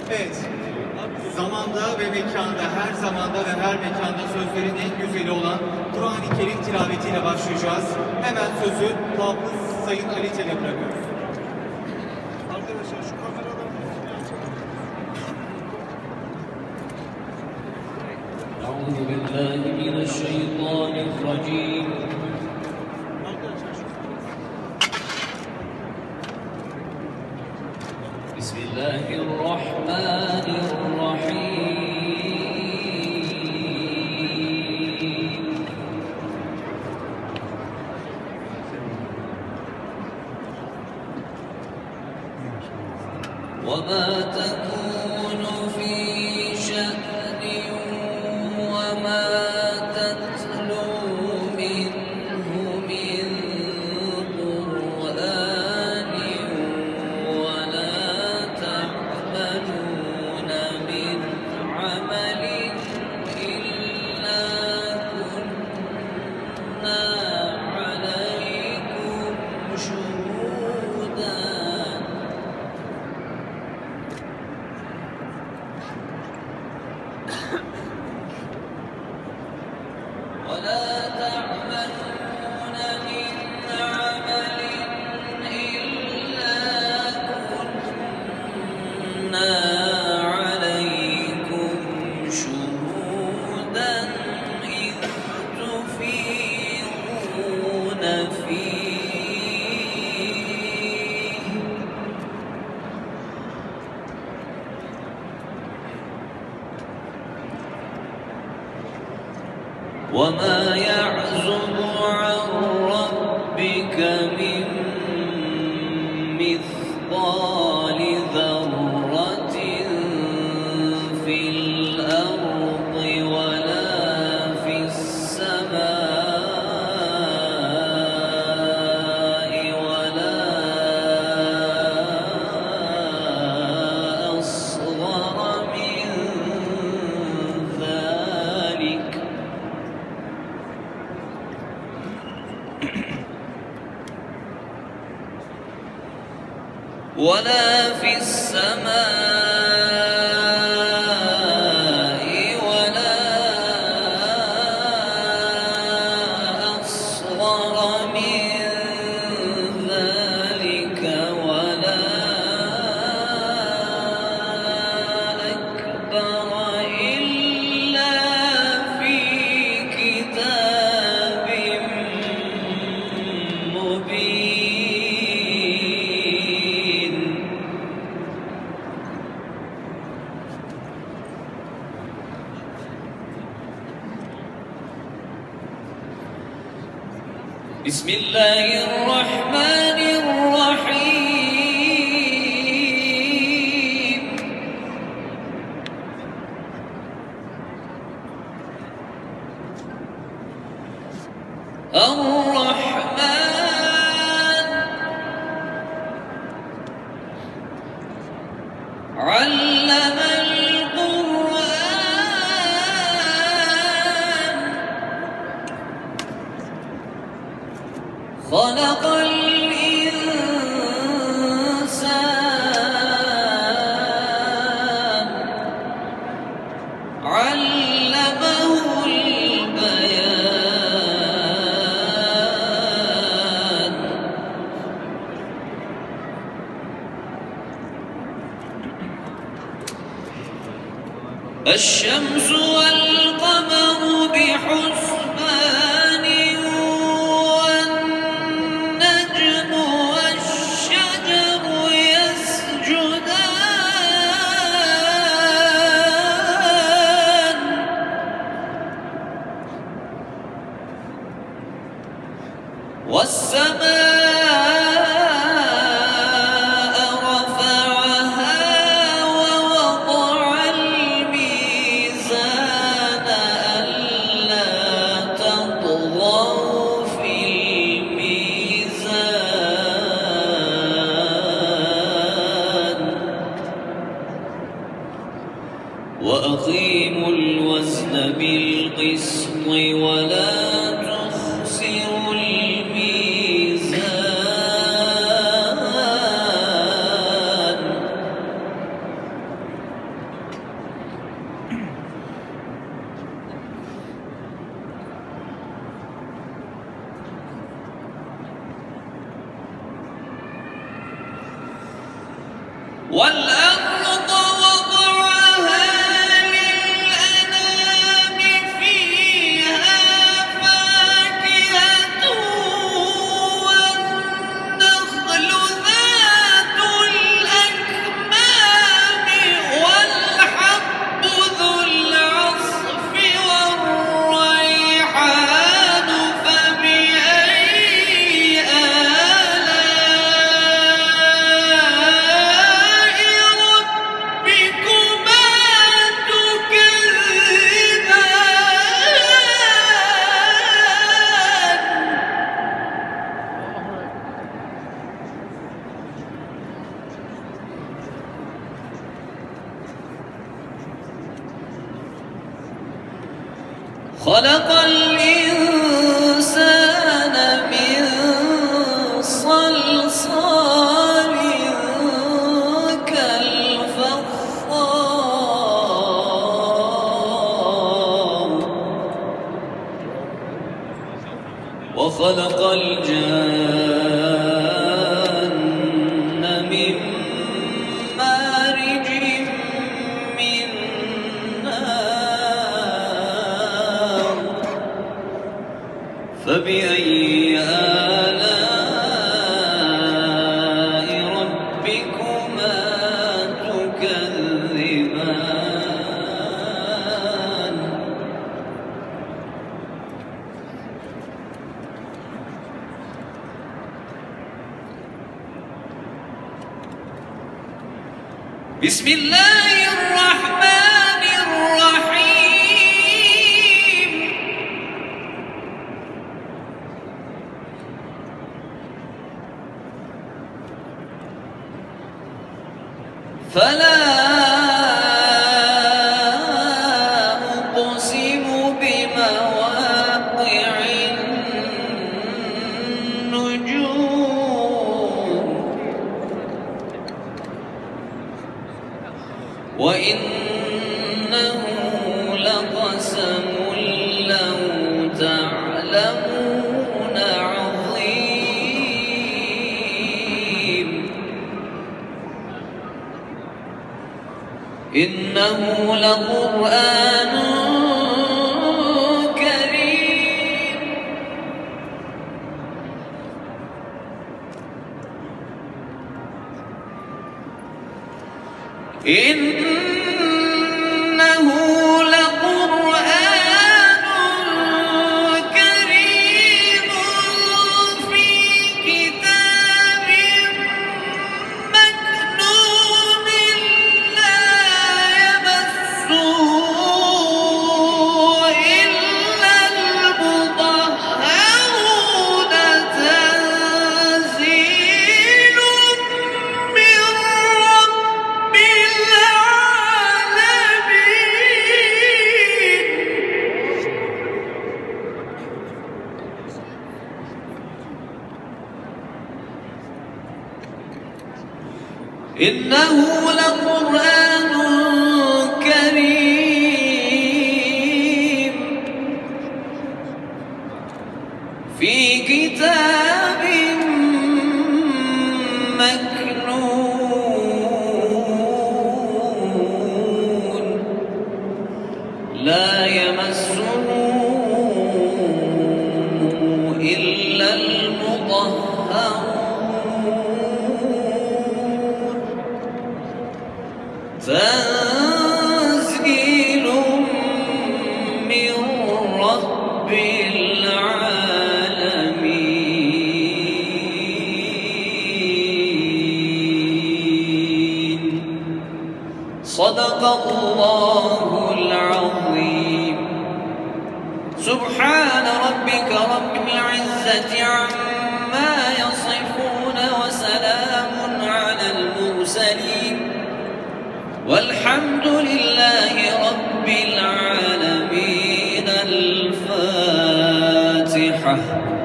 Evet, zamanda ve mekanda, her zamanda ve her mekanda sözlerin en güzeli olan Kur'an-ı Kerim tilavetiyle başlayacağız. Hemen sözü Hafız Sayın Ali Tel'e bırakıyoruz. Arkadaşlar şu kameradan أعوذ بالله من الشيطان الرجيم بسم الله الرحمن الرحيم وما تكون في شأن وما تتلو منه من قرآن ولا تعملون من عمل إلا كنا عليكم شهودا ولا تعملون من عمل إلا كنا عليكم شهودا إذ تفيضون فيه وما يعزب عن ربك من مثقال ذرة في الأرض ولا في السماء ولا أصغر من ذلك ولا في السماء ولا أصغر من ذلك ولا أكبر إلا في كتاب مبين بسم الله الرحمن الرحيم الرحمن علم القرآن خلق الإنسان علمه البيان الشمس والقمر بحسبان والنجم والشجر يسجدان والسماء رفعها ووضع الميزان ألا تطغوا في الميزان وأقيموا الوزن بالقسط ولا تخسروا الميزان والأرض وضعها للأنام فيها فاكهة والنخل ذات الأكمام والحب ذو العصف والريحان فبأي خلق الإنسان من صلصال كالفخار وخلق الجان من مارج من نار فبأي آلاء ربكما تكذبان بسم الله الرحمن الرحيم فلا أقسم بمواقع النجوم وإنه لقسم لو تعلمون عظيم إنه لقرآن كريم إنه لقرآن كريم في كتاب مكنون لا يمسه إلا المطهرون تنزيل من رب إنه لقرآن كريم في كتاب مكنون لا يمسه إلا المطهرون تنزيل من رب العالمين صدق الله العظيم سبحان ربك رب العزة عما يصفون وسلام على المرسلين والحمد لله رب العالمين الفاتحة.